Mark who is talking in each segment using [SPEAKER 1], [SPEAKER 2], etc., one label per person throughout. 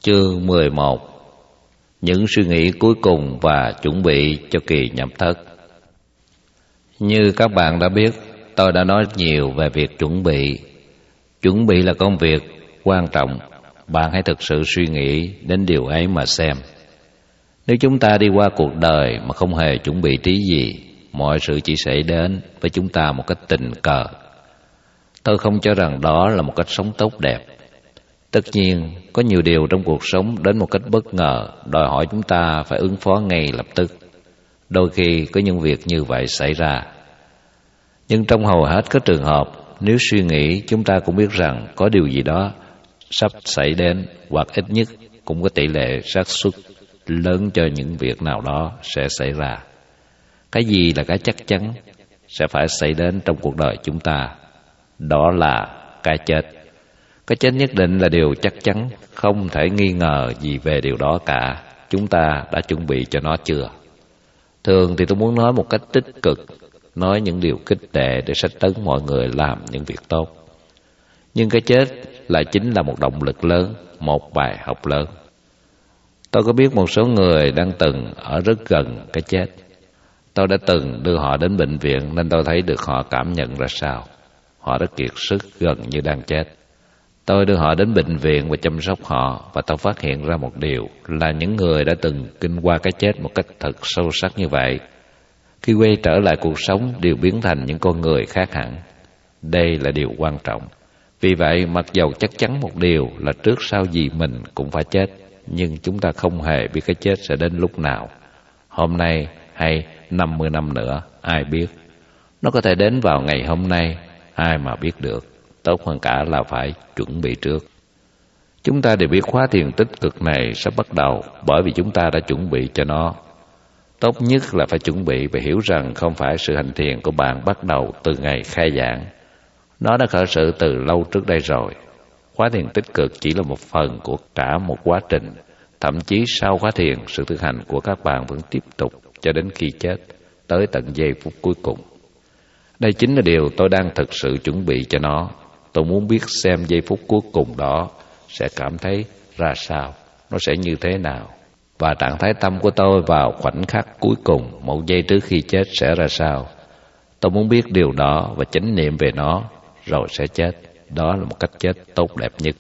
[SPEAKER 1] Chương 11. Những suy nghĩ cuối cùng và chuẩn bị cho kỳ nhập thất. Như các bạn đã biết, tôi đã nói nhiều về việc chuẩn bị. Chuẩn bị là công việc quan trọng. Bạn hãy thực sự suy nghĩ đến điều ấy mà xem. Nếu chúng ta đi qua cuộc đời mà không hề chuẩn bị tí gì, mọi sự chỉ xảy đến với chúng ta một cách tình cờ. Tôi không cho rằng đó là một cách sống tốt đẹp. Tất nhiên, có nhiều điều trong cuộc sống đến một cách bất ngờ, đòi hỏi chúng ta phải ứng phó ngay lập tức. Đôi khi có những việc như vậy xảy ra. Nhưng trong hầu hết các trường hợp, nếu suy nghĩ, chúng ta cũng biết rằng có điều gì đó sắp xảy đến, hoặc ít nhất cũng có tỷ lệ xác suất lớn cho những việc nào đó sẽ xảy ra. Cái gì là cái chắc chắn sẽ phải xảy đến trong cuộc đời chúng ta? Đó là cái chết. Cái chết nhất định là điều chắc chắn, không thể nghi ngờ gì về điều đó cả. Chúng ta đã chuẩn bị cho nó chưa? Thường thì tôi muốn nói một cách tích cực, nói những điều khích lệ để sách tấn mọi người làm những việc tốt. Nhưng cái chết lại chính là một động lực lớn, một bài học lớn. Tôi có biết một số người đang từng ở rất gần cái chết. Tôi đã từng đưa họ đến bệnh viện nên tôi thấy được họ cảm nhận ra sao. Họ rất kiệt sức, gần như đang chết. Tôi đưa họ đến bệnh viện và chăm sóc họ, và tôi phát hiện ra một điều là những người đã từng kinh qua cái chết một cách thật sâu sắc như vậy, khi quay trở lại cuộc sống đều biến thành những con người khác hẳn. Đây là điều quan trọng. Vì vậy, mặc dầu chắc chắn một điều là trước sau gì mình cũng phải chết, nhưng chúng ta không hề biết cái chết sẽ đến lúc nào. Hôm nay hay 50 năm nữa, ai biết. Nó có thể đến vào ngày hôm nay, ai mà biết được. Tốt hơn cả là phải chuẩn bị trước. Chúng ta đều biết khóa thiền tích cực này sắp bắt đầu, bởi vì chúng ta đã chuẩn bị cho nó. Tốt nhất là phải chuẩn bị và hiểu rằng không phải sự hành thiền của bạn bắt đầu từ ngày khai giảng. Nó đã khởi sự từ lâu trước đây rồi. Khóa thiền tích cực chỉ là một phần của cả một quá trình. Thậm chí sau khóa thiền, sự thực hành của các bạn vẫn tiếp tục cho đến khi chết, tới tận giây phút cuối cùng. Đây chính là điều tôi đang thực sự chuẩn bị cho nó. Tôi muốn biết xem giây phút cuối cùng đó sẽ cảm thấy ra sao, nó sẽ như thế nào. Và trạng thái tâm của tôi vào khoảnh khắc cuối cùng, một giây trước khi chết sẽ ra sao. Tôi muốn biết điều đó và chánh niệm về nó, rồi sẽ chết. Đó là một cách chết tốt đẹp nhất.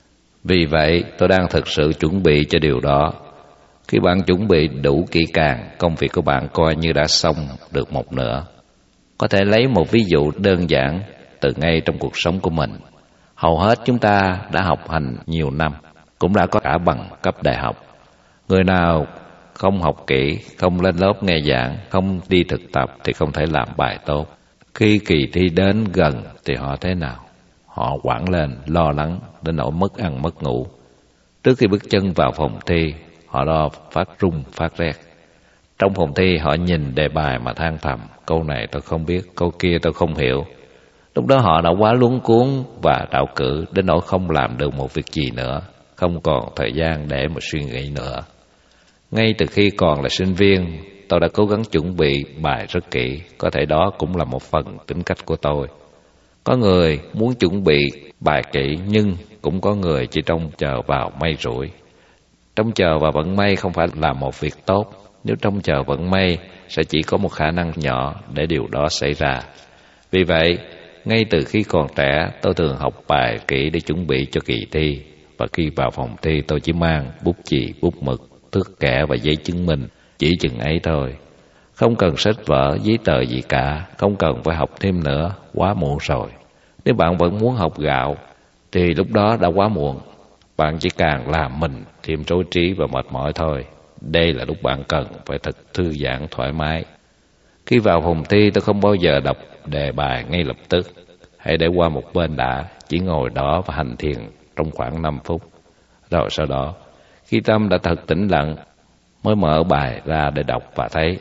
[SPEAKER 1] Vì vậy, tôi đang thực sự chuẩn bị cho điều đó. Khi bạn chuẩn bị đủ kỹ càng, công việc của bạn coi như đã xong được một nửa. Có thể lấy một ví dụ đơn giản từ ngay trong cuộc sống của mình. Hầu hết chúng ta đã học hành nhiều năm, cũng đã có cả bằng cấp đại học. Người nào không học kỹ, không lên lớp nghe giảng, không đi thực tập thì không thể làm bài tốt. Khi kỳ thi đến gần thì họ thế nào? Họ hoảng lên, lo lắng đến nỗi mất ăn mất ngủ. Trước khi bước chân vào phòng thi, họ lo phát run phát rét. Trong phòng thi họ nhìn đề bài mà than thầm, câu này tôi không biết, câu kia tôi không hiểu. Lúc đó họ đã quá luống cuống và trạo cử đến nỗi không làm được một việc gì nữa, không còn thời gian để mà suy nghĩ nữa. Ngay từ khi còn là sinh viên, tôi đã cố gắng chuẩn bị bài rất kỹ, có thể đó cũng là một phần tính cách của tôi. Có người muốn chuẩn bị bài kỹ nhưng cũng có người chỉ trông chờ vào may rủi. Trông chờ vào vận may không phải là một việc tốt. Nếu trông chờ vận may sẽ chỉ có một khả năng nhỏ để điều đó xảy ra. Vì vậy, ngay từ khi còn trẻ, tôi thường học bài kỹ để chuẩn bị cho kỳ thi. Và khi vào phòng thi tôi chỉ mang bút chì, bút mực, thước kẻ và giấy chứng minh, chỉ chừng ấy thôi. Không cần sách vở, giấy tờ gì cả, không cần phải học thêm nữa, quá muộn rồi. Nếu bạn vẫn muốn học gạo thì lúc đó đã quá muộn. Bạn chỉ càng làm mình thêm rối trí và mệt mỏi thôi. Đây là lúc bạn cần phải thật thư giãn thoải mái. Khi vào phòng thi tôi không bao giờ đọc đề bài ngay lập tức. Hãy để qua một bên đã, chỉ ngồi đó và hành thiền trong khoảng 5 phút. Rồi sau đó, khi tâm đã thật tĩnh lặng, mới mở bài ra để đọc và thấy,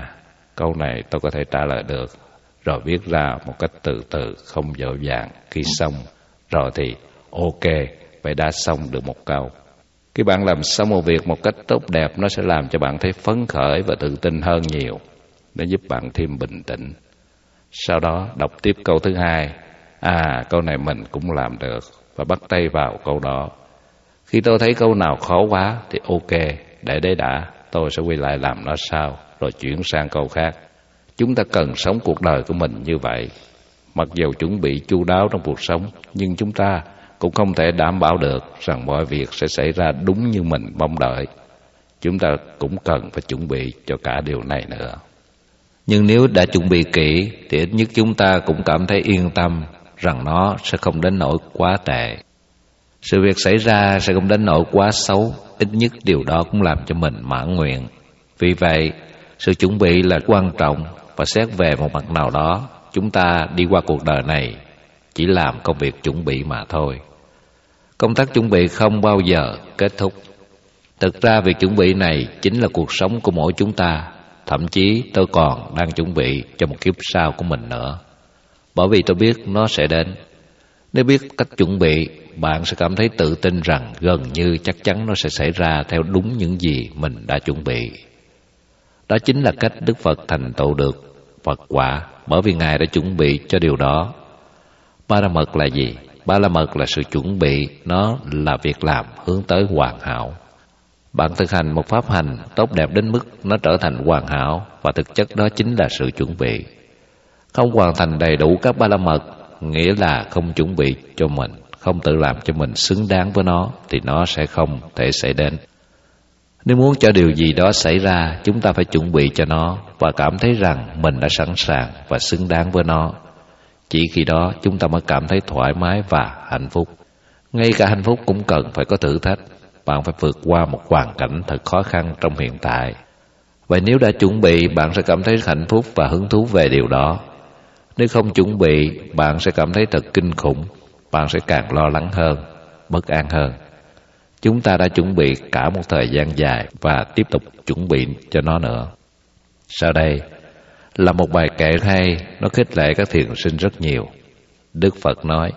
[SPEAKER 1] câu này tôi có thể trả lời được. Rồi viết ra một cách từ từ, không vội vàng. Khi xong, rồi thì ok, vậy đã xong được một câu. Khi bạn làm xong một việc một cách tốt đẹp, nó sẽ làm cho bạn thấy phấn khởi và tự tin hơn nhiều. Nó giúp bạn thêm bình tĩnh. Sau đó đọc tiếp câu thứ hai. Câu này mình cũng làm được, và bắt tay vào câu đó. Khi tôi thấy câu nào khó quá thì ok, để đấy đã, tôi sẽ quay lại làm nó sau, rồi chuyển sang câu khác. Chúng ta cần sống cuộc đời của mình như vậy. Mặc dù chuẩn bị chu đáo trong cuộc sống, nhưng chúng ta cũng không thể đảm bảo được rằng mọi việc sẽ xảy ra đúng như mình mong đợi. Chúng ta cũng cần phải chuẩn bị cho cả điều này nữa. Nhưng nếu đã chuẩn bị kỹ thì ít nhất chúng ta cũng cảm thấy yên tâm rằng nó sẽ không đến nỗi quá tệ. Sự việc xảy ra sẽ không đến nỗi quá xấu, ít nhất điều đó cũng làm cho mình mãn nguyện. Vì vậy, sự chuẩn bị là quan trọng, và xét về một mặt nào đó, chúng ta đi qua cuộc đời này chỉ làm công việc chuẩn bị mà thôi. Công tác chuẩn bị không bao giờ kết thúc. Thực ra việc chuẩn bị này chính là cuộc sống của mỗi chúng ta. Thậm chí tôi còn đang chuẩn bị cho một kiếp sau của mình nữa, bởi vì tôi biết nó sẽ đến. Nếu biết cách chuẩn bị, bạn sẽ cảm thấy tự tin rằng gần như chắc chắn nó sẽ xảy ra theo đúng những gì mình đã chuẩn bị. Đó chính là cách Đức Phật thành tựu được Phật quả, bởi vì Ngài đã chuẩn bị cho điều đó. Ba la mật là gì? Ba la mật là sự chuẩn bị, nó là việc làm hướng tới hoàn hảo. Bạn thực hành một pháp hành tốt đẹp đến mức nó trở thành hoàn hảo, và thực chất đó chính là sự chuẩn bị. Không hoàn thành đầy đủ các ba la mật nghĩa là không chuẩn bị cho mình, không tự làm cho mình xứng đáng với nó, thì nó sẽ không thể xảy đến. Nếu muốn cho điều gì đó xảy ra, chúng ta phải chuẩn bị cho nó và cảm thấy rằng mình đã sẵn sàng và xứng đáng với nó. Chỉ khi đó chúng ta mới cảm thấy thoải mái và hạnh phúc. Ngay cả hạnh phúc cũng cần phải có thử thách. Bạn phải vượt qua một hoàn cảnh thật khó khăn trong hiện tại. Vậy nếu đã chuẩn bị, bạn sẽ cảm thấy hạnh phúc và hứng thú về điều đó. Nếu không chuẩn bị, bạn sẽ cảm thấy thật kinh khủng. Bạn sẽ càng lo lắng hơn, bất an hơn. Chúng ta đã chuẩn bị cả một thời gian dài và tiếp tục chuẩn bị cho nó nữa. Sau đây là một bài kệ hay, nó khích lệ các thiền sinh rất nhiều. Đức Phật nói: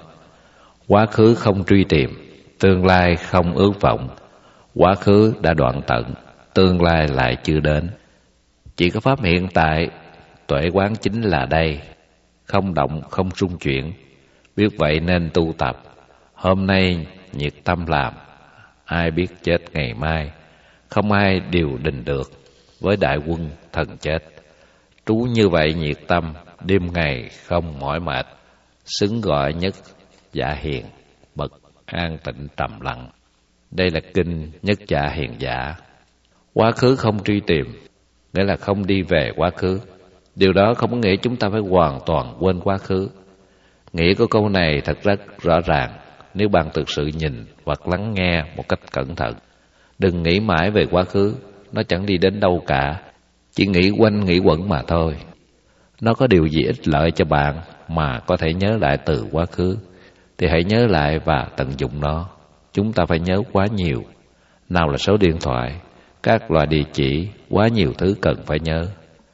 [SPEAKER 1] quá khứ không truy tìm, tương lai không ước vọng. Quá khứ đã đoạn tận, tương lai lại chưa đến. Chỉ có pháp hiện tại, tuệ quán chính là đây. Không động, không rung chuyển. Biết vậy nên tu tập. Hôm nay nhiệt tâm làm, ai biết chết ngày mai. Không ai điều đình được, với đại quân thần chết. Trú như vậy nhiệt tâm, đêm ngày không mỏi mệt. Xứng gọi nhất dạ hiền, bậc an tịnh trầm lặng. Đây là kinh Nhất Dạ Hiền Giả. Quá khứ không truy tìm, nghĩa là không đi về quá khứ. Điều đó không có nghĩa chúng ta phải hoàn toàn quên quá khứ. Nghĩa của câu này thật rất rõ ràng nếu bạn thực sự nhìn hoặc lắng nghe một cách cẩn thận. Đừng nghĩ mãi về quá khứ, nó chẳng đi đến đâu cả, chỉ nghĩ quanh nghĩ quẩn mà thôi. Nó có điều gì ích lợi cho bạn mà có thể nhớ lại từ quá khứ, thì hãy nhớ lại và tận dụng nó. Chúng ta phải nhớ quá nhiều. Nào là số điện thoại, các loại địa chỉ, quá nhiều thứ cần phải nhớ.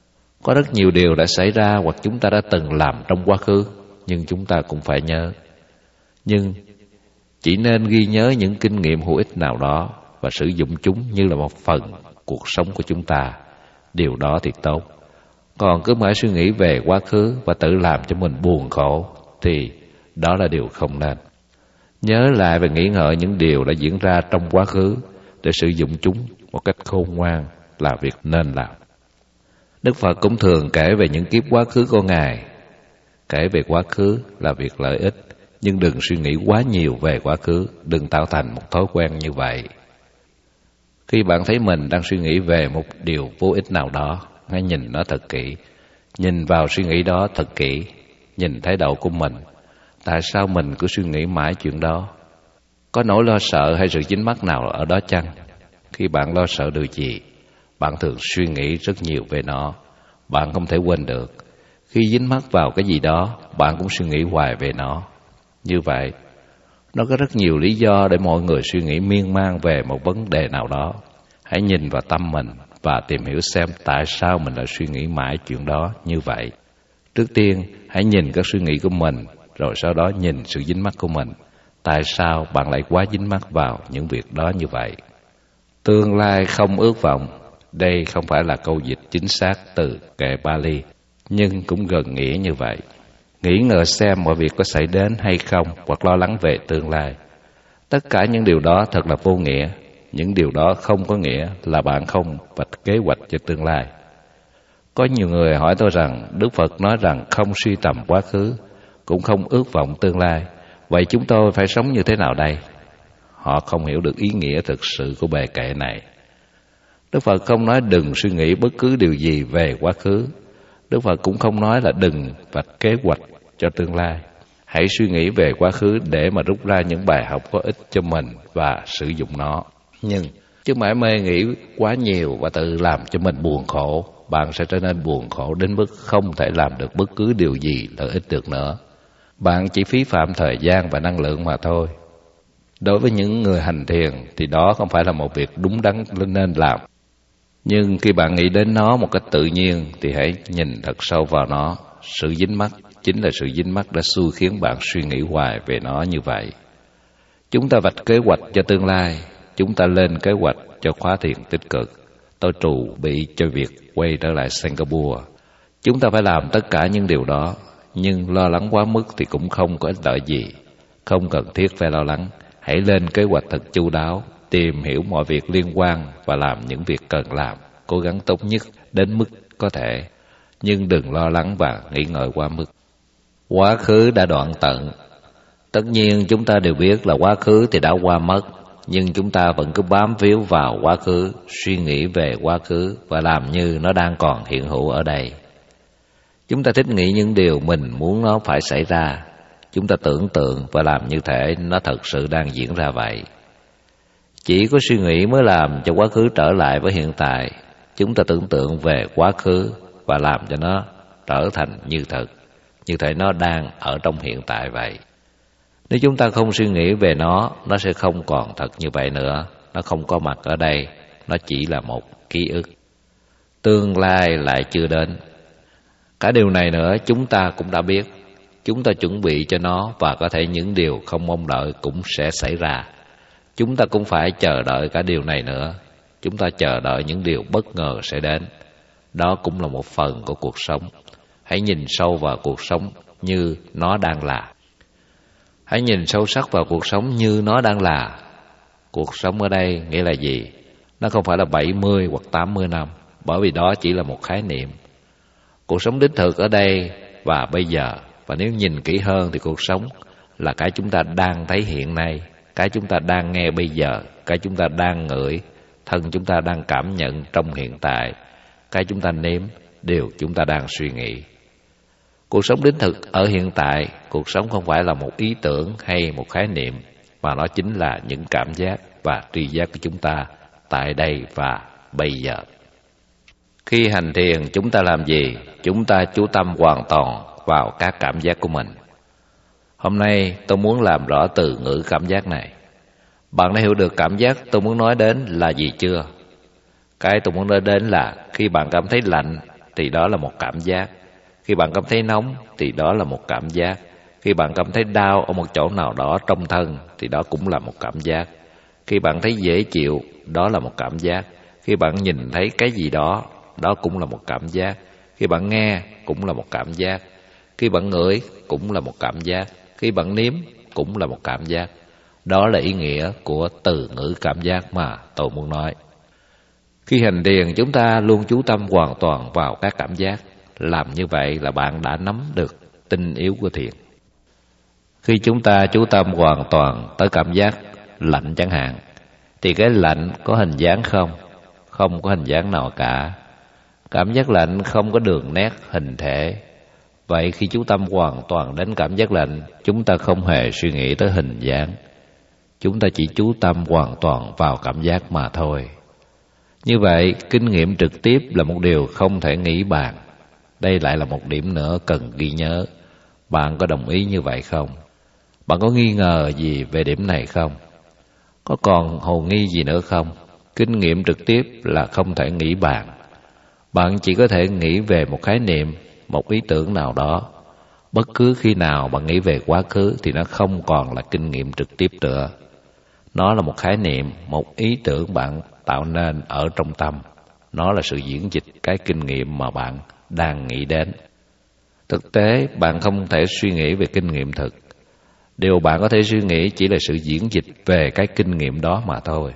[SPEAKER 1] Có rất nhiều điều đã xảy ra hoặc chúng ta đã từng làm trong quá khứ, nhưng chúng ta cũng phải nhớ. Nhưng chỉ nên ghi nhớ những kinh nghiệm hữu ích nào đó và sử dụng chúng như là một phần cuộc sống của chúng ta. Điều đó thì tốt. Còn cứ mãi suy nghĩ về quá khứ và tự làm cho mình buồn khổ thì đó là điều không nên. Nhớ lại và nghĩ ngợi những điều đã diễn ra trong quá khứ để sử dụng chúng một cách khôn ngoan là việc nên làm. Đức Phật cũng thường kể về những kiếp quá khứ của Ngài. Kể về quá khứ là việc lợi ích, nhưng đừng suy nghĩ quá nhiều về quá khứ, đừng tạo thành một thói quen như vậy. Khi bạn thấy mình đang suy nghĩ về một điều vô ích nào đó, hãy nhìn nó thật kỹ. Nhìn vào suy nghĩ đó thật kỹ, nhìn thái độ của mình. Tại sao mình cứ suy nghĩ mãi chuyện đó? Có nỗi lo sợ hay sự dính mắc nào ở đó chăng? Khi bạn lo sợ điều gì, bạn thường suy nghĩ rất nhiều về nó. Bạn không thể quên được. Khi dính mắc vào cái gì đó, bạn cũng suy nghĩ hoài về nó. Như vậy, nó có rất nhiều lý do để mọi người suy nghĩ miên man về một vấn đề nào đó. Hãy nhìn vào tâm mình và tìm hiểu xem tại sao mình lại suy nghĩ mãi chuyện đó như vậy. Trước tiên, hãy nhìn các suy nghĩ của mình, rồi sau đó nhìn sự dính mắc của mình. Tại sao bạn lại quá dính mắc vào những việc đó như vậy? Tương lai không ước vọng. Đây không phải là câu dịch chính xác từ kệ Pali, nhưng cũng gần nghĩa như vậy. Nghĩ ngợi xem mọi việc có xảy đến hay không, hoặc lo lắng về tương lai. Tất cả những điều đó thật là vô nghĩa. Những điều đó không có nghĩa là bạn không vạch kế hoạch cho tương lai. Có nhiều người hỏi tôi rằng Đức Phật nói rằng không suy tầm quá khứ, cũng không ước vọng tương lai. Vậy chúng tôi phải sống như thế nào đây? Họ không hiểu được ý nghĩa thực sự của bài kệ này. Đức Phật không nói đừng suy nghĩ bất cứ điều gì về quá khứ. Đức Phật cũng không nói là đừng vạch kế hoạch cho tương lai. Hãy suy nghĩ về quá khứ để mà rút ra những bài học có ích cho mình và sử dụng nó. Nhưng chứ mãi mê nghĩ quá nhiều và tự làm cho mình buồn khổ, bạn sẽ trở nên buồn khổ đến mức không thể làm được bất cứ điều gì lợi ích được nữa. Bạn chỉ phí phạm thời gian và năng lượng mà thôi. Đối với những người hành thiền thì đó không phải là một việc đúng đắn nên làm. Nhưng khi bạn nghĩ đến nó một cách tự nhiên thì hãy nhìn thật sâu vào nó. Sự dính mắc chính là sự dính mắc đã xui khiến bạn suy nghĩ hoài về nó như vậy. Chúng ta vạch kế hoạch cho tương lai. Chúng ta lên kế hoạch cho khóa thiền tích cực. Tôi trù bị cho việc quay trở lại Singapore. Chúng ta phải làm tất cả những điều đó. Nhưng lo lắng quá mức thì cũng không có ích lợi gì. Không cần thiết phải lo lắng. Hãy lên kế hoạch thật chu đáo, tìm hiểu mọi việc liên quan và làm những việc cần làm, cố gắng tốt nhất đến mức có thể. Nhưng đừng lo lắng và nghĩ ngợi quá mức. Quá khứ đã đoạn tận. Tất nhiên chúng ta đều biết là quá khứ thì đã qua mất, nhưng chúng ta vẫn cứ bám víu vào quá khứ, suy nghĩ về quá khứ và làm như nó đang còn hiện hữu ở đây. Chúng ta thích nghĩ những điều mình muốn nó phải xảy ra. Chúng ta tưởng tượng và làm như thể nó thật sự đang diễn ra vậy. Chỉ có suy nghĩ mới làm cho quá khứ trở lại với hiện tại. Chúng ta tưởng tượng về quá khứ và làm cho nó trở thành như thật, như thể nó đang ở trong hiện tại vậy. Nếu chúng ta không suy nghĩ về nó sẽ không còn thật như vậy nữa. Nó không có mặt ở đây, nó chỉ là một ký ức. Tương lai lại chưa đến. Cả điều này nữa chúng ta cũng đã biết. Chúng ta chuẩn bị cho nó và có thể những điều không mong đợi cũng sẽ xảy ra. Chúng ta cũng phải chờ đợi cả điều này nữa. Chúng ta chờ đợi những điều bất ngờ sẽ đến. Đó cũng là một phần của cuộc sống. Hãy nhìn sâu vào cuộc sống như nó đang là. Hãy nhìn sâu sắc vào cuộc sống như nó đang là. Cuộc sống ở đây nghĩa là gì? Nó không phải là 70 hoặc 80 năm, bởi vì đó chỉ là một khái niệm. Cuộc sống đích thực ở đây và bây giờ. Và nếu nhìn kỹ hơn thì cuộc sống là cái chúng ta đang thấy hiện nay, cái chúng ta đang nghe bây giờ, cái chúng ta đang ngửi, thân chúng ta đang cảm nhận trong hiện tại, cái chúng ta nếm, điều chúng ta đang suy nghĩ. Cuộc sống đích thực ở hiện tại, cuộc sống không phải là một ý tưởng hay một khái niệm, mà nó chính là những cảm giác và tri giác của chúng ta tại đây và bây giờ. Khi hành thiền chúng ta làm gì? Chúng ta chú tâm hoàn toàn vào các cảm giác của mình. Hôm nay tôi muốn làm rõ từ ngữ cảm giác này. Bạn đã hiểu được cảm giác tôi muốn nói đến là gì chưa? Cái tôi muốn nói đến là khi bạn cảm thấy lạnh thì đó là một cảm giác. Khi bạn cảm thấy nóng thì đó là một cảm giác. Khi bạn cảm thấy đau ở một chỗ nào đó trong thân thì đó cũng là một cảm giác. Khi bạn thấy dễ chịu, đó là một cảm giác. Khi bạn nhìn thấy cái gì đó, đó cũng là một cảm giác. Khi bạn nghe cũng là một cảm giác. Khi bạn ngửi cũng là một cảm giác. Khi bạn nếm cũng là một cảm giác. Đó là ý nghĩa của từ ngữ cảm giác mà tôi muốn nói. Khi hành thiền chúng ta luôn chú tâm hoàn toàn vào các cảm giác. Làm như vậy là bạn đã nắm được tinh yếu của thiền. Khi chúng ta chú tâm hoàn toàn tới cảm giác lạnh chẳng hạn, thì cái lạnh có hình dáng không? Không có hình dáng nào cả. Cảm giác lạnh không có đường nét hình thể. Vậy khi chú tâm hoàn toàn đến cảm giác lạnh, chúng ta không hề suy nghĩ tới hình dáng. Chúng ta chỉ chú tâm hoàn toàn vào cảm giác mà thôi. Như vậy, kinh nghiệm trực tiếp là một điều không thể nghĩ bàn. Đây lại là một điểm nữa cần ghi nhớ. Bạn có đồng ý như vậy không? Bạn có nghi ngờ gì về điểm này không? Có còn hồ nghi gì nữa không? Kinh nghiệm trực tiếp là không thể nghĩ bàn. Bạn chỉ có thể nghĩ về một khái niệm, một ý tưởng nào đó. Bất cứ khi nào bạn nghĩ về quá khứ thì nó không còn là kinh nghiệm trực tiếp nữa. Nó là một khái niệm, một ý tưởng bạn tạo nên ở trong tâm. Nó là sự diễn dịch cái kinh nghiệm mà bạn đang nghĩ đến. Thực tế, bạn không thể suy nghĩ về kinh nghiệm thực. Điều bạn có thể suy nghĩ chỉ là sự diễn dịch về cái kinh nghiệm đó mà thôi.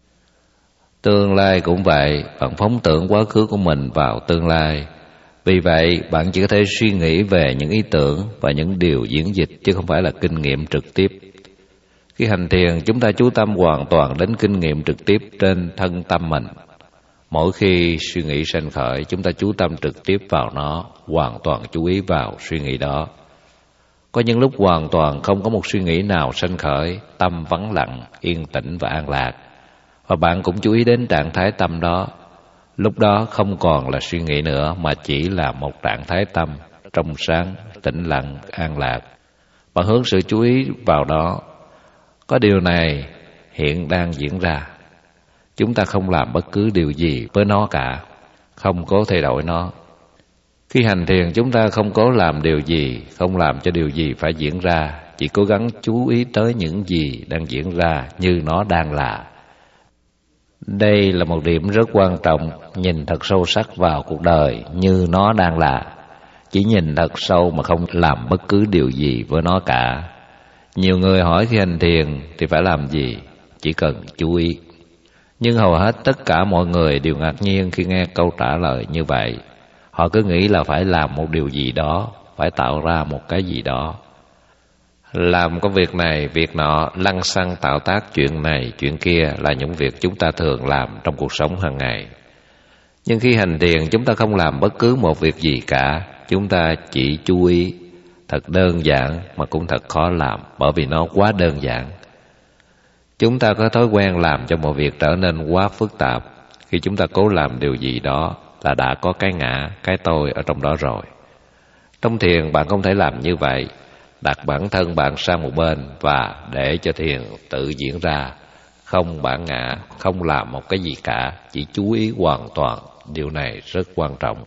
[SPEAKER 1] Tương lai cũng vậy, bạn phóng tưởng quá khứ của mình vào tương lai. Vì vậy, bạn chỉ có thể suy nghĩ về những ý tưởng và những điều diễn dịch, chứ không phải là kinh nghiệm trực tiếp. Khi hành thiền, chúng ta chú tâm hoàn toàn đến kinh nghiệm trực tiếp trên thân tâm mình. Mỗi khi suy nghĩ sanh khởi, chúng ta chú tâm trực tiếp vào nó, hoàn toàn chú ý vào suy nghĩ đó. Có những lúc hoàn toàn không có một suy nghĩ nào sanh khởi, tâm vắng lặng, yên tĩnh và an lạc. Và bạn cũng chú ý đến trạng thái tâm đó. Lúc đó không còn là suy nghĩ nữa, mà chỉ là một trạng thái tâm trong sáng, tĩnh lặng, an lạc. Bạn hướng sự chú ý vào đó. Có điều này hiện đang diễn ra. Chúng ta không làm bất cứ điều gì với nó cả, không cố thay đổi nó. Khi hành thiền, chúng ta không cố làm điều gì, không làm cho điều gì phải diễn ra, chỉ cố gắng chú ý tới những gì đang diễn ra như nó đang là. Đây là một điểm rất quan trọng, nhìn thật sâu sắc vào cuộc đời như nó đang là. Chỉ nhìn thật sâu mà không làm bất cứ điều gì với nó cả. Nhiều người hỏi khi hành thiền thì phải làm gì? Chỉ cần chú ý. Nhưng hầu hết tất cả mọi người đều ngạc nhiên khi nghe câu trả lời như vậy. Họ cứ nghĩ là phải làm một điều gì đó, phải tạo ra một cái gì đó. Làm công việc này, việc nọ, lăng xăng tạo tác chuyện này, chuyện kia là những việc chúng ta thường làm trong cuộc sống hàng ngày. Nhưng khi hành thiền, chúng ta không làm bất cứ một việc gì cả. Chúng ta chỉ chú ý. Thật đơn giản mà cũng thật khó làm, bởi vì nó quá đơn giản. Chúng ta có thói quen làm cho mọi việc trở nên quá phức tạp. Khi chúng ta cố làm điều gì đó là đã có cái ngã, cái tôi ở trong đó rồi. Trong thiền bạn không thể làm như vậy. Đặt bản thân bạn sang một bên và để cho thiền tự diễn ra. Không bản ngã, không làm một cái gì cả, chỉ chú ý hoàn toàn. Điều này rất quan trọng.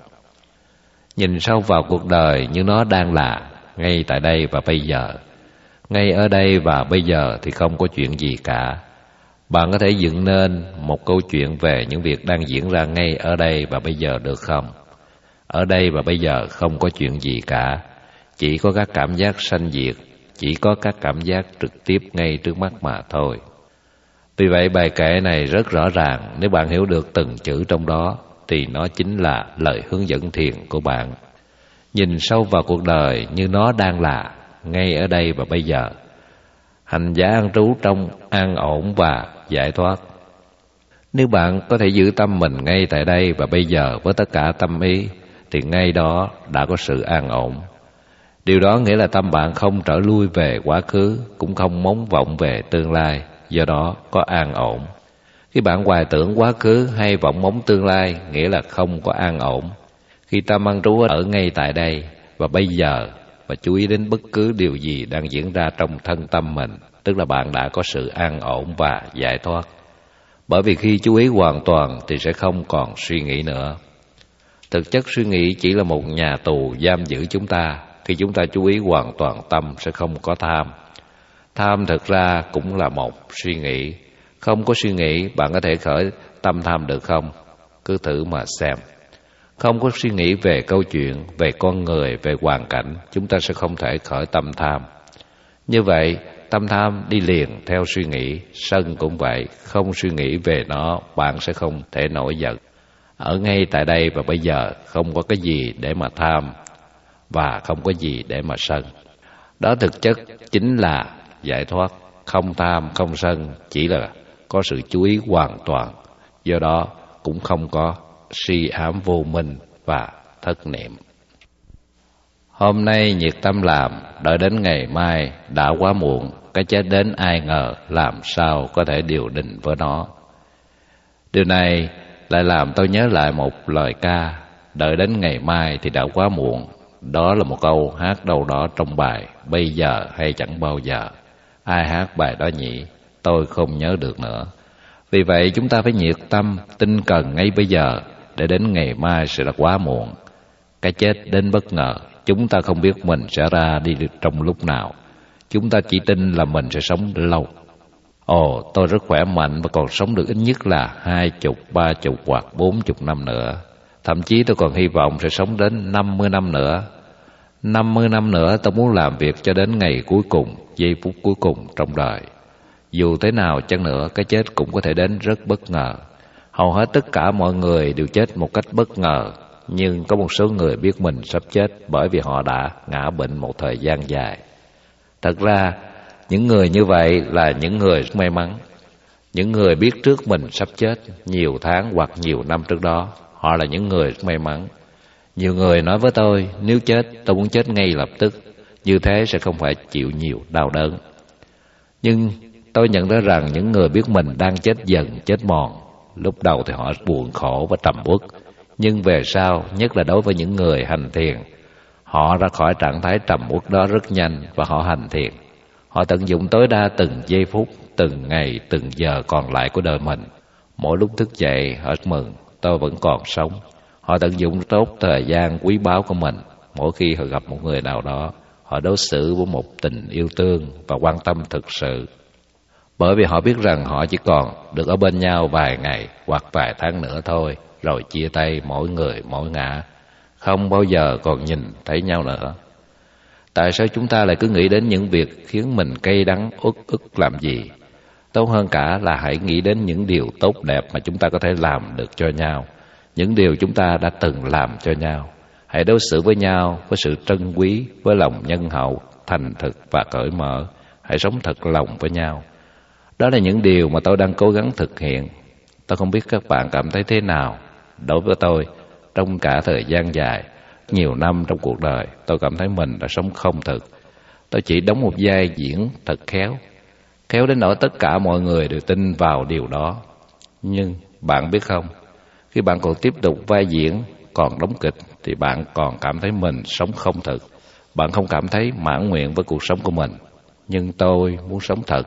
[SPEAKER 1] Nhìn sâu vào cuộc đời như nó đang là, ngay tại đây và bây giờ. Ngay ở đây và bây giờ thì không có chuyện gì cả. Bạn có thể dựng nên một câu chuyện về những việc đang diễn ra ngay ở đây và bây giờ được không? Ở đây và bây giờ không có chuyện gì cả. Chỉ có các cảm giác sanh diệt, chỉ có các cảm giác trực tiếp ngay trước mắt mà thôi. Vì vậy bài kệ này rất rõ ràng. Nếu bạn hiểu được từng chữ trong đó thì nó chính là lời hướng dẫn thiền của bạn. Nhìn sâu vào cuộc đời như nó đang là, ngay ở đây và bây giờ. Hành giả an trú trong an ổn và giải thoát. Nếu bạn có thể giữ tâm mình ngay tại đây và bây giờ với tất cả tâm ý, thì ngay đó đã có sự an ổn. Điều đó nghĩa là tâm bạn không trở lui về quá khứ, cũng không mong vọng về tương lai, do đó có an ổn. Khi bạn hoài tưởng quá khứ hay vọng mong tương lai, nghĩa là không có an ổn. Khi tâm an trú ở ngay tại đây và bây giờ và chú ý đến bất cứ điều gì đang diễn ra trong thân tâm mình, tức là bạn đã có sự an ổn và giải thoát. Bởi vì khi chú ý hoàn toàn thì sẽ không còn suy nghĩ nữa. Thực chất suy nghĩ chỉ là một nhà tù giam giữ chúng ta. Khi chúng ta chú ý hoàn toàn tâm sẽ không có tham. Tham thực ra cũng là một suy nghĩ. Không có suy nghĩ bạn có thể khởi tâm tham được không? Cứ thử mà xem. Không có suy nghĩ về câu chuyện, về con người, về hoàn cảnh, chúng ta sẽ không thể khởi tâm tham. Như vậy, tâm tham đi liền theo suy nghĩ, sân cũng vậy, không suy nghĩ về nó, bạn sẽ không thể nổi giận. Ở ngay tại đây và bây giờ, không có cái gì để mà tham và không có gì để mà sân. Đó thực chất chính là giải thoát, không tham, không sân, chỉ là có sự chú ý hoàn toàn. Do đó cũng không có si ám vô minh và thất niệm. Hôm nay nhiệt tâm làm, đợi đến ngày mai đã quá muộn. Cái chết đến ai ngờ, làm sao có thể điều định với nó. Điều này lại làm tôi nhớ lại một lời ca: đợi đến ngày mai thì đã quá muộn. Đó là một câu hát đâu đó trong bài Bây giờ hay chẳng bao giờ. Ai hát bài đó nhỉ? Tôi không nhớ được nữa. Vì vậy chúng ta phải nhiệt tâm, tinh cần ngay bây giờ, để đến ngày mai sẽ là quá muộn. Cái chết đến bất ngờ, chúng ta không biết mình sẽ ra đi trong lúc nào. Chúng ta chỉ tin là mình sẽ sống lâu. Ồ, tôi rất khỏe mạnh và còn sống được ít nhất là 20, 30 hoặc 40 năm nữa. Thậm chí tôi còn hy vọng sẽ sống đến 50 năm nữa. 50 năm nữa tôi muốn làm việc cho đến ngày cuối cùng, giây phút cuối cùng trong đời. Dù thế nào chăng nữa, cái chết cũng có thể đến rất bất ngờ. Hầu hết tất cả mọi người đều chết một cách bất ngờ, nhưng có một số người biết mình sắp chết bởi vì họ đã ngã bệnh một thời gian dài. Thật ra, những người như vậy là những người may mắn. Những người biết trước mình sắp chết nhiều tháng hoặc nhiều năm trước đó, họ là những người may mắn. Nhiều người nói với tôi, nếu chết, tôi muốn chết ngay lập tức, như thế sẽ không phải chịu nhiều đau đớn. Nhưng tôi nhận ra rằng những người biết mình đang chết dần, chết mòn, lúc đầu thì họ buồn khổ và trầm uất, nhưng về sau, nhất là đối với những người hành thiền, họ ra khỏi trạng thái trầm uất đó rất nhanh và họ hành thiền. Họ tận dụng tối đa từng giây phút, từng ngày, từng giờ còn lại của đời mình. Mỗi lúc thức dậy, họ mừng, tôi vẫn còn sống. Họ tận dụng tốt thời gian quý báu của mình. Mỗi khi họ gặp một người nào đó, họ đối xử với một tình yêu thương và quan tâm thực sự. Bởi vì họ biết rằng họ chỉ còn được ở bên nhau vài ngày hoặc vài tháng nữa thôi, rồi chia tay mỗi người mỗi ngả, không bao giờ còn nhìn thấy nhau nữa. Tại sao chúng ta lại cứ nghĩ đến những việc khiến mình cay đắng uất ức làm gì? Tốt hơn cả là hãy nghĩ đến những điều tốt đẹp mà chúng ta có thể làm được cho nhau, những điều chúng ta đã từng làm cho nhau. Hãy đối xử với nhau với sự trân quý, với lòng nhân hậu, thành thực và cởi mở. Hãy sống thật lòng với nhau. Đó là những điều mà tôi đang cố gắng thực hiện. Tôi không biết các bạn cảm thấy thế nào. Đối với tôi, trong cả thời gian dài, nhiều năm trong cuộc đời, tôi cảm thấy mình đã sống không thực. Tôi chỉ đóng một vai diễn thật khéo, khéo đến nỗi tất cả mọi người đều tin vào điều đó. Nhưng bạn biết không, khi bạn còn tiếp tục vai diễn, còn đóng kịch, thì bạn còn cảm thấy mình sống không thực. Bạn không cảm thấy mãn nguyện với cuộc sống của mình. Nhưng tôi muốn sống thật.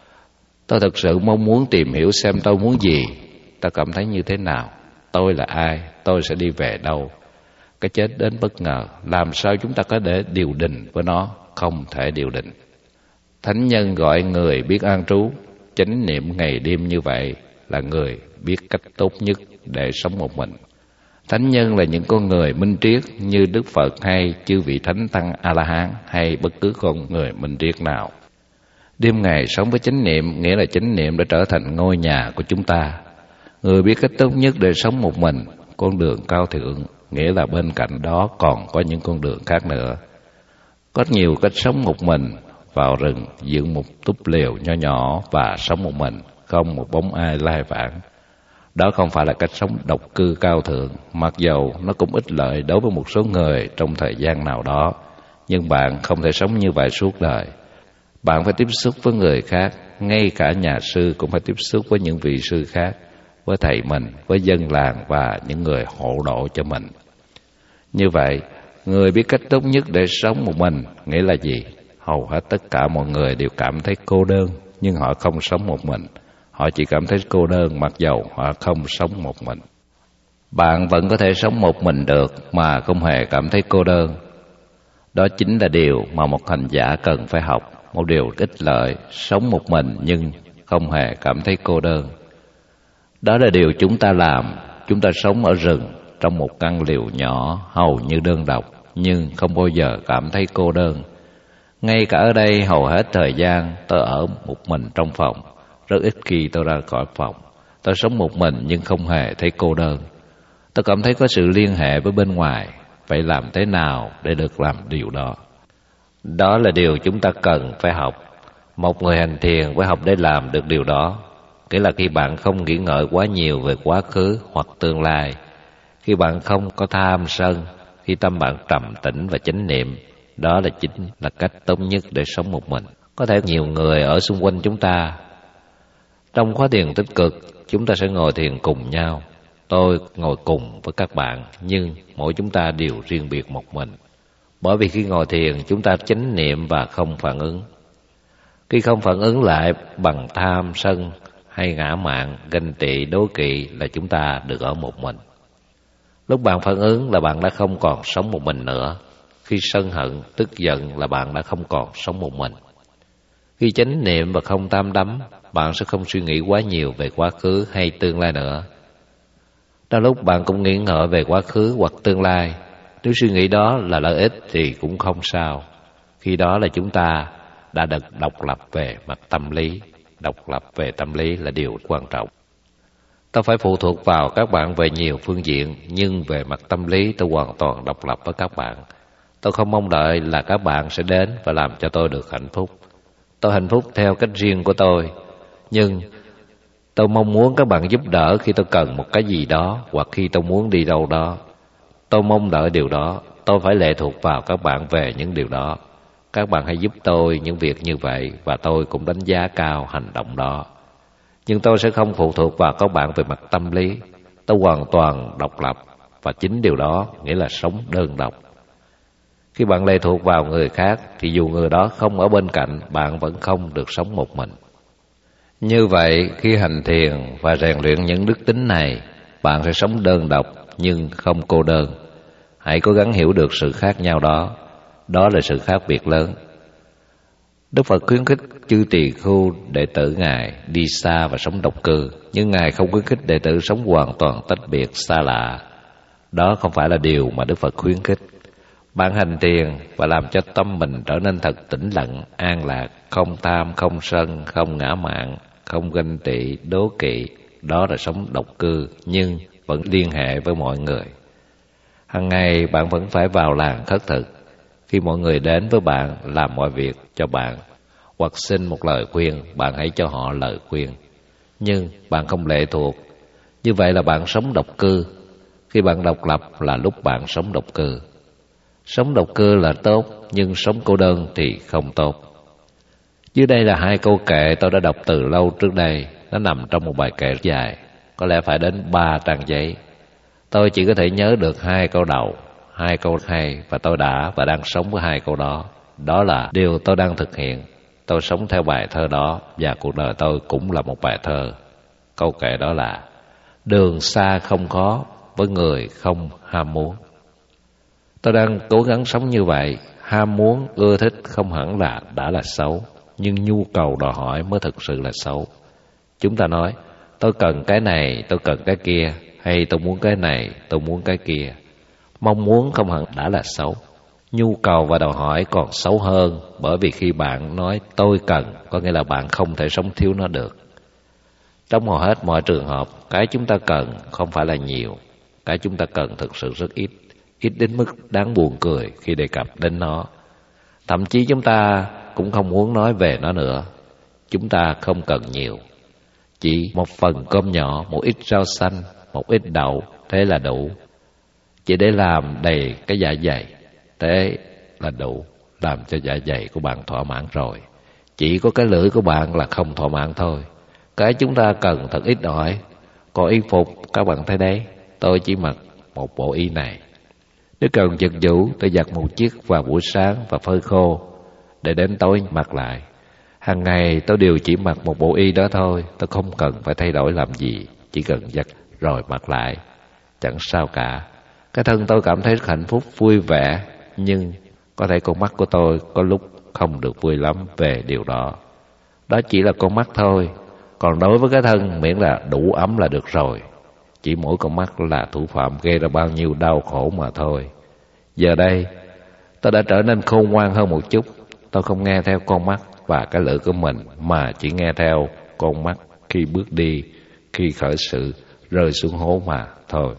[SPEAKER 1] Tôi thực sự mong muốn tìm hiểu xem tôi muốn gì, tôi cảm thấy như thế nào, tôi là ai, tôi sẽ đi về đâu. Cái chết đến bất ngờ, làm sao chúng ta có thể điều đình với nó? Không thể điều đình. Thánh nhân gọi người biết an trú, chánh niệm ngày đêm như vậy là người biết cách tốt nhất để sống một mình. Thánh nhân là những con người minh triết như Đức Phật hay chư vị Thánh Tăng A-la-hán hay bất cứ con người minh triết nào. Đêm ngày sống với chánh niệm nghĩa là chánh niệm đã trở thành ngôi nhà của chúng ta. Người biết cách tốt nhất để sống một mình, con đường cao thượng, nghĩa là bên cạnh đó còn có những con đường khác nữa. Có nhiều cách sống một mình, vào rừng, dựng một túp lều nho nhỏ và sống một mình, không một bóng ai lai vãng. Đó không phải là cách sống độc cư cao thượng, mặc dầu nó cũng ích lợi đối với một số người trong thời gian nào đó. Nhưng bạn không thể sống như vậy suốt đời. Bạn phải tiếp xúc với người khác, ngay cả nhà sư cũng phải tiếp xúc với những vị sư khác, với thầy mình, với dân làng và những người hộ độ cho mình. Như vậy, người biết cách tốt nhất để sống một mình nghĩa là gì? Hầu hết tất cả mọi người đều cảm thấy cô đơn, nhưng họ không sống một mình. Họ chỉ cảm thấy cô đơn mặc dầu họ không sống một mình. Bạn vẫn có thể sống một mình được mà không hề cảm thấy cô đơn. Đó chính là điều mà một hành giả cần phải học, một điều ích lợi, sống một mình nhưng không hề cảm thấy cô đơn. Đó là điều chúng ta làm. Chúng ta sống ở rừng, trong một căn lều nhỏ, hầu như đơn độc, nhưng không bao giờ cảm thấy cô đơn. Ngay cả ở đây, hầu hết thời gian tôi ở một mình trong phòng. Rất ít khi tôi ra khỏi phòng. Tôi sống một mình nhưng không hề thấy cô đơn. Tôi cảm thấy có sự liên hệ với bên ngoài. Vậy làm thế nào để được làm điều đó? Đó là điều chúng ta cần phải học. Một người hành thiền phải học để làm được điều đó. Nghĩa là khi bạn không nghĩ ngợi quá nhiều về quá khứ hoặc tương lai, khi bạn không có tham sân, khi tâm bạn trầm tĩnh và chánh niệm, đó là chính là cách tốt nhất để sống một mình. Có thể nhiều người ở xung quanh chúng ta. Trong khóa thiền tích cực, chúng ta sẽ ngồi thiền cùng nhau. Tôi ngồi cùng với các bạn, nhưng mỗi chúng ta đều riêng biệt một mình. Bởi vì khi ngồi thiền, chúng ta chánh niệm và không phản ứng. Khi không phản ứng lại bằng tham, sân hay ngã mạn, ganh tị, đố kỵ là chúng ta được ở một mình. Lúc bạn phản ứng là bạn đã không còn sống một mình nữa. Khi sân hận, tức giận là bạn đã không còn sống một mình. Khi chánh niệm và không tham đắm, bạn sẽ không suy nghĩ quá nhiều về quá khứ hay tương lai nữa. Trong lúc bạn cũng nghĩ ngợi về quá khứ hoặc tương lai, Nếu suy nghĩ đó là lợi ích thì cũng không sao. Khi đó là chúng ta đã được độc lập về mặt tâm lý. Độc lập về tâm lý là điều quan trọng. Tôi phải phụ thuộc vào các bạn về nhiều phương diện, nhưng về mặt tâm lý tôi hoàn toàn độc lập với các bạn. Tôi không mong đợi là các bạn sẽ đến và làm cho tôi được hạnh phúc. Tôi hạnh phúc theo cách riêng của tôi, nhưng tôi mong muốn các bạn giúp đỡ khi tôi cần một cái gì đó hoặc khi tôi muốn đi đâu đó. Tôi mong đợi điều đó. Tôi phải lệ thuộc vào các bạn về những điều đó. Các bạn hãy giúp tôi những việc như vậy và tôi cũng đánh giá cao hành động đó. Nhưng tôi sẽ không phụ thuộc vào các bạn về mặt tâm lý. Tôi hoàn toàn độc lập và chính điều đó nghĩa là sống đơn độc. Khi bạn lệ thuộc vào người khác thì dù người đó không ở bên cạnh, bạn vẫn không được sống một mình. Như vậy, khi hành thiền và rèn luyện những đức tính này, bạn sẽ sống đơn độc nhưng không cô đơn. Hãy cố gắng hiểu được sự khác nhau đó. Đó là sự khác biệt lớn. Đức Phật khuyến khích chư tỳ khưu đệ tử Ngài đi xa và sống độc cư, nhưng Ngài không khuyến khích đệ tử sống hoàn toàn tách biệt xa lạ. Đó không phải là điều mà Đức Phật khuyến khích. Bạn hành thiền và làm cho tâm mình trở nên thật tĩnh lặng, an lạc, không tham, không sân, không ngã mạn, không ganh tị, đố kỵ. Đó là sống độc cư nhưng vẫn liên hệ với mọi người. Hằng ngày bạn vẫn phải vào làng khất thực. Khi mọi người đến với bạn làm mọi việc cho bạn hoặc xin một lời khuyên, bạn hãy cho họ lời khuyên. Nhưng bạn không lệ thuộc. Như vậy là bạn sống độc cư. Khi bạn độc lập là lúc bạn sống độc cư. Sống độc cư là tốt, nhưng sống cô đơn thì không tốt. Dưới đây là 2 câu kệ tôi đã đọc từ lâu trước đây. Nó nằm trong một bài kệ dài, có lẽ phải đến 3 trang giấy. Tôi chỉ có thể nhớ được 2 câu đầu, 2 câu hay, và tôi đã và đang sống với 2 câu đó. Đó là điều tôi đang thực hiện. Tôi sống theo bài thơ đó, và cuộc đời tôi cũng là một bài thơ. Câu kệ đó là: đường xa không khó với người không ham muốn. Tôi đang cố gắng sống như vậy. Ham muốn, ưa thích không hẳn là đã là xấu, nhưng nhu cầu đòi hỏi mới thực sự là xấu. Chúng ta nói, tôi cần cái này, tôi cần cái kia, hay tôi muốn cái này, tôi muốn cái kia. Mong muốn không hẳn đã là xấu. Nhu cầu và đòi hỏi còn xấu hơn, bởi vì khi bạn nói tôi cần, có nghĩa là bạn không thể sống thiếu nó được. Trong hầu hết mọi trường hợp, cái chúng ta cần không phải là nhiều. Cái chúng ta cần thực sự rất ít, ít đến mức đáng buồn cười khi đề cập đến nó. Thậm chí chúng ta cũng không muốn nói về nó nữa. Chúng ta không cần nhiều. Chỉ một phần cơm nhỏ, một ít rau xanh, một ít đậu, thế là đủ. Chỉ để làm đầy cái dạ dày, thế là đủ, làm cho dạ dày của bạn thỏa mãn rồi. Chỉ có cái lưỡi của bạn là không thỏa mãn thôi. Cái chúng ta cần thật ít ỏi. Còn y phục, các bạn thấy đấy, tôi chỉ mặc một bộ y này. Nếu cần giặt giũ, tôi giặt một chiếc vào buổi sáng và phơi khô, để đến tối mặc lại. Hàng ngày tôi đều chỉ mặc một bộ y đó thôi. Tôi không cần phải thay đổi làm gì, chỉ cần giặt rồi mặc lại, chẳng sao cả. Cái thân tôi cảm thấy rất hạnh phúc, vui vẻ. Nhưng có thể con mắt của tôi có lúc không được vui lắm về điều đó. Đó chỉ là con mắt thôi. Còn đối với cái thân, miễn là đủ ấm là được rồi. Chỉ mỗi con mắt là thủ phạm gây ra bao nhiêu đau khổ mà thôi. Giờ đây tôi đã trở nên khôn ngoan hơn một chút. Tôi không nghe theo con mắt và cái lưỡi của mình, mà chỉ nghe theo con mắt khi bước đi, khi khởi sự, rơi xuống hố mà thôi.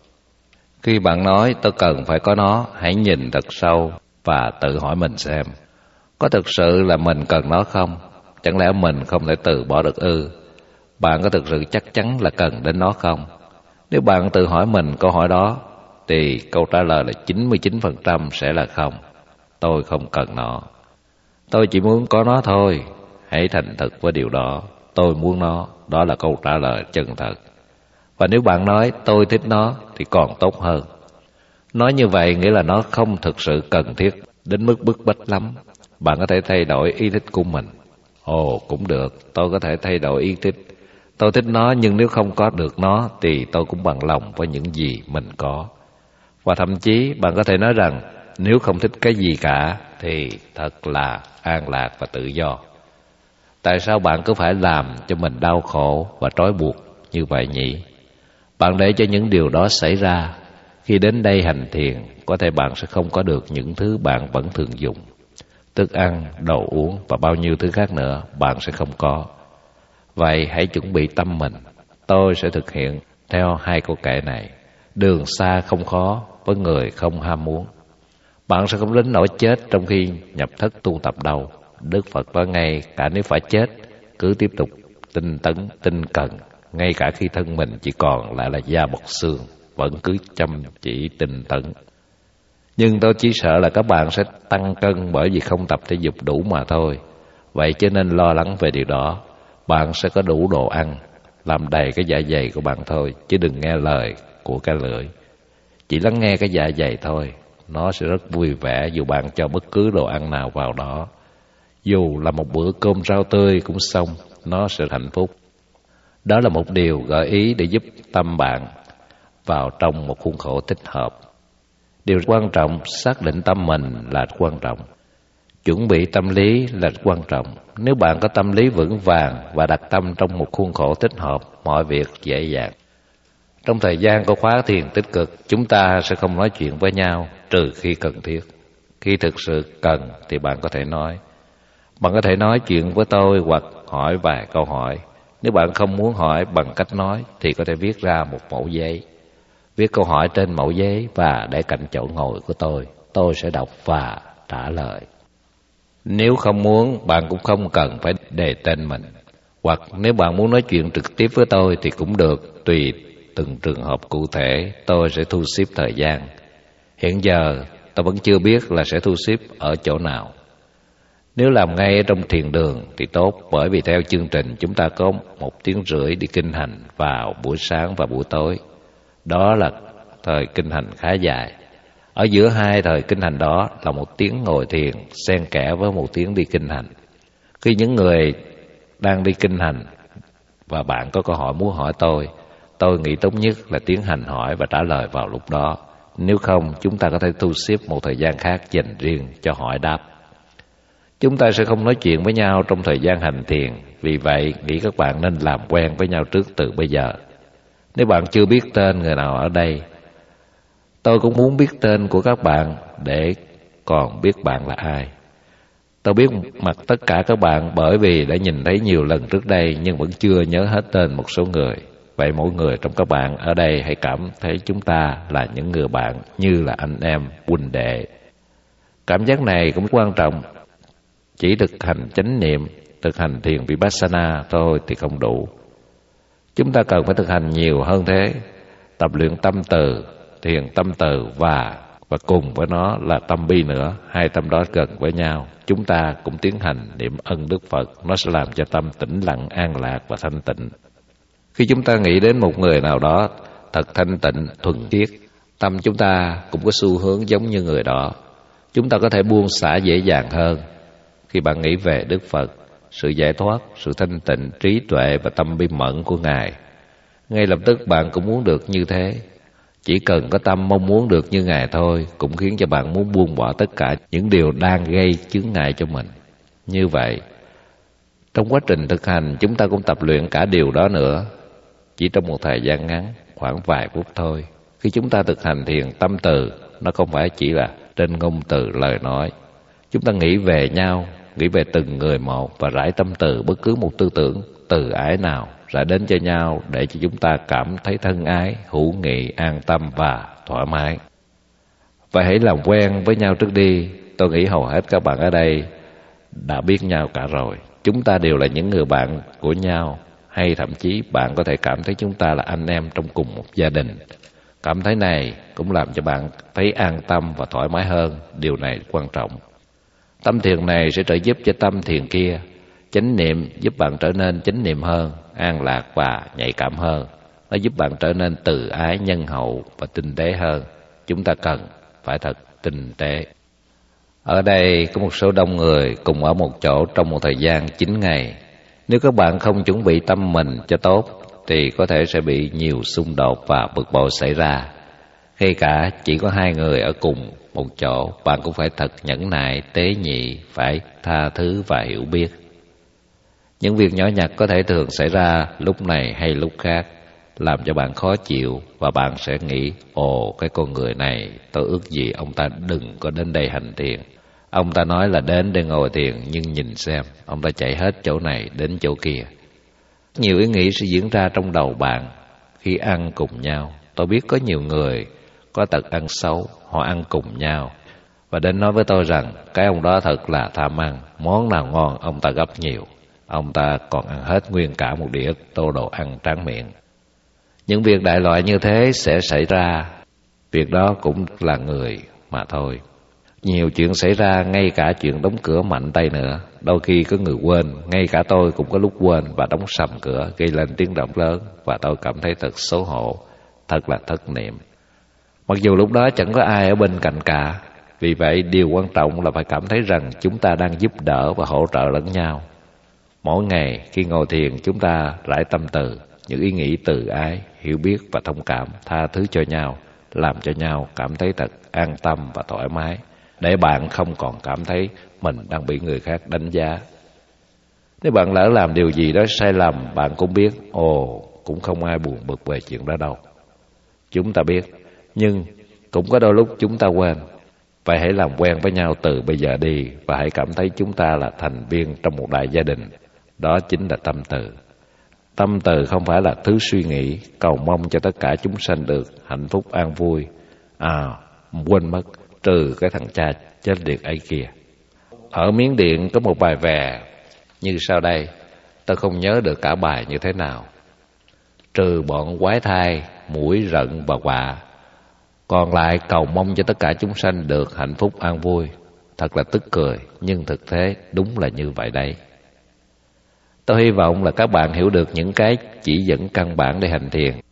[SPEAKER 1] Khi bạn nói tôi cần phải có nó, hãy nhìn thật sâu và tự hỏi mình xem, có thực sự là mình cần nó không? Chẳng lẽ mình không thể từ bỏ được ư? Bạn có thực sự chắc chắn là cần đến nó không? Nếu bạn tự hỏi mình câu hỏi đó, thì câu trả lời là 99% sẽ là không. Tôi không cần nó. Tôi chỉ muốn có nó thôi. Hãy thành thật với điều đó. Tôi muốn nó. Đó là câu trả lời chân thật. Và nếu bạn nói tôi thích nó thì còn tốt hơn. Nói như vậy nghĩa là nó không thực sự cần thiết đến mức bức bách lắm. Bạn có thể thay đổi ý thích của mình. Ồ, cũng được. Tôi có thể thay đổi ý thích. Tôi thích nó, nhưng nếu không có được nó thì tôi cũng bằng lòng với những gì mình có. Và thậm chí bạn có thể nói rằng nếu không thích cái gì cả thì thật là an lạc và tự do. Tại sao bạn cứ phải làm cho mình đau khổ và trói buộc như vậy nhỉ? Bạn để cho những điều đó xảy ra, Khi đến đây hành thiền, có thể bạn sẽ không có được những thứ bạn vẫn thường dùng. Thức ăn, đồ uống và bao nhiêu thứ khác nữa bạn sẽ không có. Vậy hãy chuẩn bị tâm mình. Tôi sẽ thực hiện theo 2 câu kệ này. Đường xa không khó với người không ham muốn. Bạn sẽ không đến nỗi chết trong khi nhập thất tu tập đâu. Đức Phật nói ngay, cả nếu phải chết, cứ tiếp tục tinh tấn, tinh cần. Ngay cả khi thân mình chỉ còn lại là da bọc xương, vẫn cứ chăm chỉ tinh tấn. Nhưng tôi chỉ sợ là các bạn sẽ tăng cân bởi vì không tập thể dục đủ mà thôi. Vậy cho nên lo lắng về điều đó. Bạn sẽ có đủ đồ ăn, làm đầy cái dạ dày của bạn thôi, chứ đừng nghe lời của cái lưỡi. Chỉ lắng nghe cái dạ dày thôi, nó sẽ rất vui vẻ dù bạn cho bất cứ đồ ăn nào vào đó. Dù là một bữa cơm rau tươi cũng xong, nó sẽ hạnh phúc. Đó là một điều gợi ý để giúp tâm bạn vào trong một khuôn khổ thích hợp. Điều quan trọng, xác định tâm mình là quan trọng. Chuẩn bị tâm lý là quan trọng. Nếu bạn có tâm lý vững vàng và đặt tâm trong một khuôn khổ thích hợp, mọi việc dễ dàng. Trong thời gian của khóa thiền tích cực, chúng ta sẽ không nói chuyện với nhau trừ khi cần thiết. Khi thực sự cần thì bạn có thể nói. Bạn có thể nói chuyện với tôi hoặc hỏi vài câu hỏi. Nếu bạn không muốn hỏi bằng cách nói thì có thể viết ra một mẩu giấy. Viết câu hỏi trên mẩu giấy và để cạnh chỗ ngồi của tôi sẽ đọc và trả lời. Nếu không muốn, bạn cũng không cần phải đề tên mình. Hoặc nếu bạn muốn nói chuyện trực tiếp với tôi thì cũng được, tùy từng trường hợp cụ thể, tôi sẽ thu xếp thời gian. Hiện giờ, tôi vẫn chưa biết là sẽ thu xếp ở chỗ nào. Nếu làm ngay ở trong thiền đường thì tốt, bởi vì theo chương trình chúng ta có 1 tiếng rưỡi đi kinh hành vào buổi sáng và buổi tối. Đó là thời kinh hành khá dài. Ở giữa 2 thời kinh hành đó là 1 tiếng ngồi thiền, xen kẽ với 1 tiếng đi kinh hành. Khi những người đang đi kinh hành và bạn có câu hỏi muốn hỏi tôi nghĩ tốt nhất là tiến hành hỏi và trả lời vào lúc đó. Nếu không, chúng ta có thể thu xếp một thời gian khác dành riêng cho hỏi đáp. Chúng ta sẽ không nói chuyện với nhau trong thời gian hành thiền, vì vậy nghĩ các bạn nên làm quen với nhau trước từ bây giờ. Nếu bạn chưa biết tên người nào ở đây, tôi cũng muốn biết tên của các bạn để còn biết bạn là ai. Tôi biết mặt tất cả các bạn bởi vì đã nhìn thấy nhiều lần trước đây nhưng vẫn chưa nhớ hết tên một số người. Vậy mỗi người trong các bạn ở đây hãy cảm thấy chúng ta là những người bạn như là anh em, huynh đệ. Cảm giác này cũng quan trọng. Chỉ thực hành chánh niệm, thực hành thiền Vipassana thôi thì không đủ. Chúng ta cần phải thực hành nhiều hơn thế. Tập luyện tâm từ, thiền tâm từ và cùng với nó là tâm bi nữa. 2 tâm đó gần với nhau. Chúng ta cũng tiến hành niệm ân Đức Phật. Nó sẽ làm cho tâm tĩnh lặng, an lạc và thanh tịnh. Khi chúng ta nghĩ đến một người nào đó thật thanh tịnh, thuần khiết, tâm chúng ta cũng có xu hướng giống như người đó. Chúng ta có thể buông xả dễ dàng hơn. Khi bạn nghĩ về Đức Phật, sự giải thoát, sự thanh tịnh, trí tuệ và tâm bi mẫn của Ngài, ngay lập tức bạn cũng muốn được như thế. Chỉ cần có tâm mong muốn được như Ngài thôi cũng khiến cho bạn muốn buông bỏ tất cả những điều đang gây chướng ngại cho mình. Như vậy, trong quá trình thực hành chúng ta cũng tập luyện cả điều đó nữa. Chỉ trong một thời gian ngắn, khoảng vài phút thôi. Khi chúng ta thực hành thiền tâm từ, nó không phải chỉ là trên ngôn từ lời nói. Chúng ta nghĩ về nhau, nghĩ về từng người một và rải tâm từ bất cứ một tư tưởng, từ ái nào rải đến cho nhau để cho chúng ta cảm thấy thân ái, hữu nghị, an tâm và thoải mái. Vậy hãy làm quen với nhau trước đi. Tôi nghĩ hầu hết các bạn ở đây đã biết nhau cả rồi. Chúng ta đều là những người bạn của nhau, hay thậm chí bạn có thể cảm thấy chúng ta là anh em trong cùng một gia đình. Cảm thấy này cũng làm cho bạn thấy an tâm và thoải mái hơn. Điều này quan trọng. Tâm thiền này sẽ trợ giúp cho tâm thiền kia. Chánh niệm giúp bạn trở nên chánh niệm hơn, an lạc và nhạy cảm hơn. Nó giúp bạn trở nên từ ái, nhân hậu và tinh tế hơn. Chúng ta cần phải thật tinh tế. Ở đây có một số đông người cùng ở một chỗ trong một thời gian 9 ngày. Nếu các bạn không chuẩn bị tâm mình cho tốt thì có thể sẽ bị nhiều xung đột và bực bội xảy ra. Ngay cả chỉ có 2 người ở cùng một chỗ, bạn cũng phải thật nhẫn nại, tế nhị, phải tha thứ và hiểu biết. Những việc nhỏ nhặt có thể thường xảy ra lúc này hay lúc khác. làm cho bạn khó chịu, và bạn sẽ nghĩ: ồ, cái con người này, tôi ước gì ông ta đừng có đến đây hành thiền. Ông ta nói là đến để ngồi thiền, nhưng nhìn xem, ông ta chạy hết chỗ này đến chỗ kia. Nhiều ý nghĩ sẽ diễn ra trong đầu bạn khi ăn cùng nhau. Tôi biết có nhiều người có tật ăn xấu, họ ăn cùng nhau và đến nói với tôi rằng cái ông đó thật là tham ăn, món nào ngon ông ta gấp nhiều, ông ta còn ăn hết nguyên cả một đĩa tô đồ ăn tráng miệng. Những việc đại loại như thế sẽ xảy ra, việc đó cũng là người mà thôi. Nhiều chuyện xảy ra, ngay cả chuyện đóng cửa mạnh tay nữa. Đôi khi có người quên, ngay cả tôi cũng có lúc quên và đóng sầm cửa, gây lên tiếng động lớn, và tôi cảm thấy thật xấu hổ, thật là thất niệm. Mặc dù lúc đó chẳng có ai ở bên cạnh cả. Vì vậy điều quan trọng là phải cảm thấy rằng chúng ta đang giúp đỡ và hỗ trợ lẫn nhau. Mỗi ngày khi ngồi thiền, chúng ta rải tâm từ, những ý nghĩ từ ái, hiểu biết và thông cảm, tha thứ cho nhau, làm cho nhau cảm thấy thật an tâm và thoải mái, để bạn không còn cảm thấy mình đang bị người khác đánh giá. Nếu bạn lỡ làm điều gì đó sai lầm, bạn cũng biết, cũng không ai buồn bực về chuyện đó đâu. Chúng ta biết, nhưng cũng có đôi lúc chúng ta quên. Vậy hãy làm quen với nhau từ bây giờ đi, và hãy cảm thấy chúng ta là thành viên trong một đại gia đình. Đó chính là tâm từ. Tâm từ không phải là thứ suy nghĩ cầu mong cho tất cả chúng sanh được hạnh phúc an vui. Quên mất, trừ cái thằng cha chết tiệt ấy kìa. Ở Miến Điện có một bài về như sau đây, tôi không nhớ được cả bài như thế nào. Trừ bọn quái thai, muỗi rận và quạ, còn lại cầu mong cho tất cả chúng sanh được hạnh phúc an vui. Thật là tức cười, nhưng thực tế đúng là như vậy đấy. Tôi hy vọng là các bạn hiểu được những cái chỉ dẫn căn bản để hành thiền.